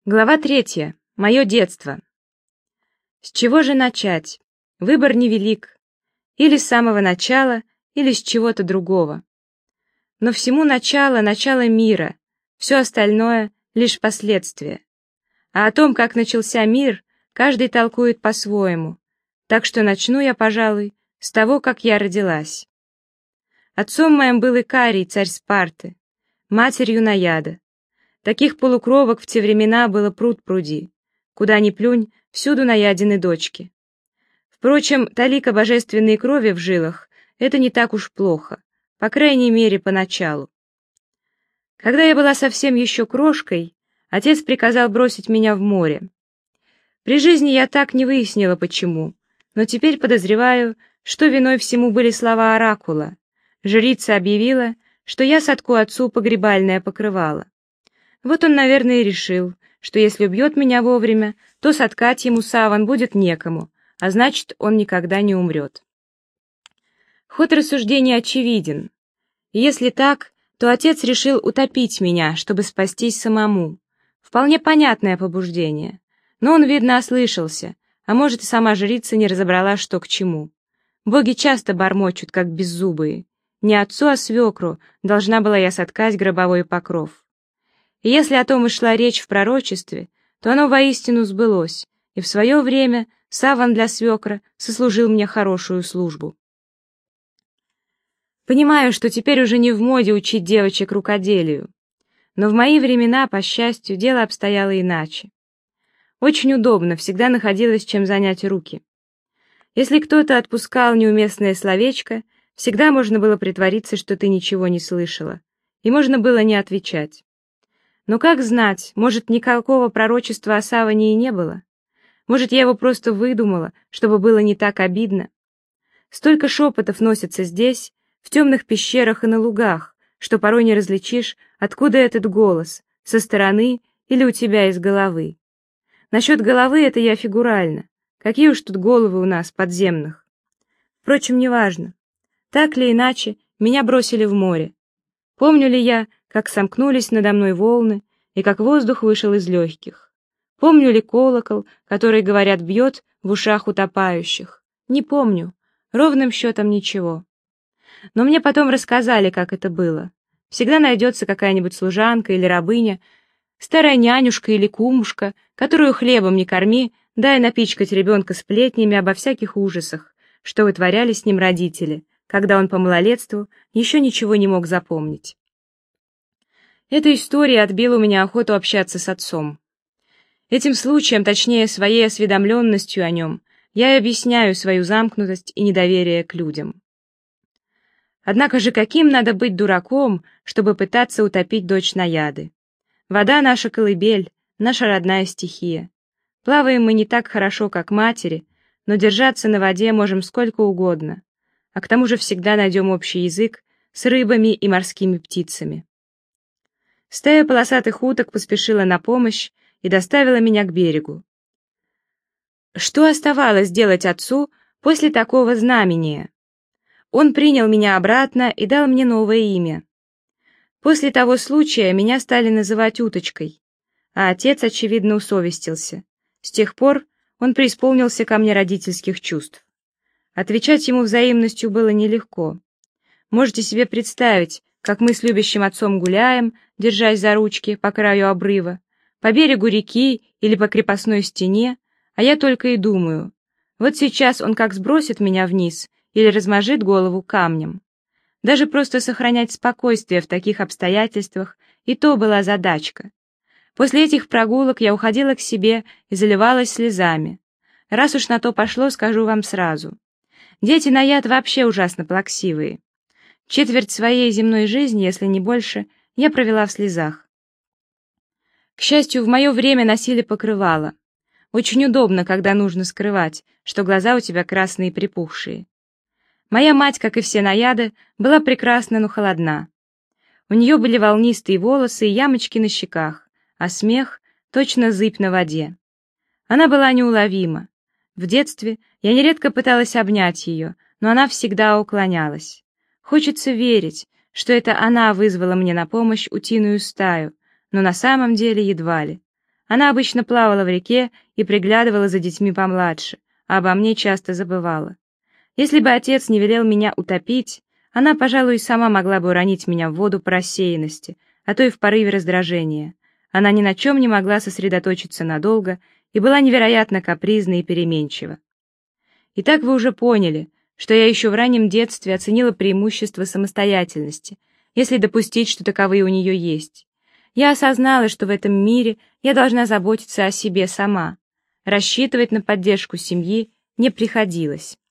Глава 3. Мое детство. С чего же начать? Выбор невелик. Или с самого начала, или с чего-то другого. Но всему начало мира, все остальное — лишь последствия. А о том, как начался мир, каждый толкует по-своему, так что начну я, пожалуй, с того, как я родилась. Отцом моим был Икарий, царь Спарты, матерью Наяда. Таких полукровок в те времена было пруд-пруди. Куда ни плюнь, всюду Наядины дочки. Впрочем, талика божественной крови в жилах — это не так уж плохо, по крайней мере, поначалу. Когда я была совсем еще крошкой, отец приказал бросить меня в море. При жизни я так не выяснила, почему, но теперь подозреваю, что виной всему были слова оракула. Жрица объявила, что я сотку отцу погребальное покрывало. Вот он, наверное, и решил, что если убьет меня вовремя, то соткать ему саван будет некому, а значит, он никогда не умрет. Ход рассуждения очевиден. И если так, то отец решил утопить меня, чтобы спастись самому. Вполне понятное побуждение. Но он, видно, ослышался, а может, и сама жрица не разобрала, что к чему. Боги часто бормочут, как беззубые. Не отцу, а свекру должна была я соткать гробовой покров. И если о том и шла речь в пророчестве, то оно воистину сбылось, и в свое время саван для свекра сослужил мне хорошую службу. Понимаю, что теперь уже не в моде учить девочек рукоделию, но в мои времена, по счастью, дело обстояло иначе. Очень удобно, всегда находилось чем занять руки. Если кто-то отпускал неуместное словечко, всегда можно было притвориться, что ты ничего не слышала, и можно было не отвечать. Но как знать, может, никакого пророчества о саване и не было? Может, я его просто выдумала, чтобы было не так обидно? Столько шепотов носится здесь, в темных пещерах и на лугах, что порой не различишь, откуда этот голос, со стороны или у тебя из головы. Насчет головы это я фигурально. Какие уж тут головы у нас, подземных. Впрочем, неважно. Так или иначе, меня бросили в море. Помню ли я, как сомкнулись надо мной волны, и как воздух вышел из легких? Помню ли колокол, который, говорят, бьет в ушах утопающих? Не помню, ровным счетом ничего. Но мне потом рассказали, как это было. Всегда найдется какая-нибудь служанка или рабыня, старая нянюшка или кумушка, которую хлебом не корми, дай напичкать ребенка сплетнями обо всяких ужасах, что вытворяли с ним родители, когда он по малолетству еще ничего не мог запомнить. Эта история отбила у меня охоту общаться с отцом. Этим случаем, точнее, своей осведомленностью о нем, я и объясняю свою замкнутость и недоверие к людям. Однако же каким надо быть дураком, чтобы пытаться утопить дочь Наяды? Вода — наша колыбель, наша родная стихия. Плаваем мы не так хорошо, как матери, но держаться на воде можем сколько угодно, а к тому же всегда найдем общий язык с рыбами и морскими птицами. Стая полосатых уток поспешила на помощь и доставила меня к берегу. Что оставалось делать отцу после такого знамения? Он принял меня обратно и дал мне новое имя. После того случая меня стали называть уточкой, а отец, очевидно, усовестился. С тех пор он преисполнился ко мне родительских чувств. Отвечать ему взаимностью было нелегко. Можете себе представить, как мы с любящим отцом гуляем, держась за ручки по краю обрыва, по берегу реки или по крепостной стене, а я только и думаю, вот сейчас он как сбросит меня вниз или размажет голову камнем. Даже просто сохранять спокойствие в таких обстоятельствах и то была задачка. После этих прогулок я уходила к себе и заливалась слезами. Раз уж на то пошло, скажу вам сразу. Дети Наяд вообще ужасно плаксивые. Четверть своей земной жизни, если не больше, я провела в слезах. К счастью, в мое время носили покрывало. Очень удобно, когда нужно скрывать, что глаза у тебя красные и припухшие. Моя мать, как и все Наяды, была прекрасна, но холодна. У нее были волнистые волосы и ямочки на щеках, а смех — точно зыбь на воде. Она была неуловима. В детстве я нередко пыталась обнять ее, но она всегда уклонялась. Хочется верить, что это она вызвала мне на помощь утиную стаю, но на самом деле едва ли. Она обычно плавала в реке и приглядывала за детьми помладше, а обо мне часто забывала. Если бы отец не велел меня утопить, она, пожалуй, сама могла бы уронить меня в воду по рассеянности, а то и в порыве раздражения. Она ни на чем не могла сосредоточиться надолго и была невероятно капризна и переменчива. Итак, вы уже поняли, что я еще в раннем детстве оценила преимущество самостоятельности, если допустить, что таковые у нее есть. Я осознала, что в этом мире я должна заботиться о себе сама. Рассчитывать на поддержку семьи не приходилось.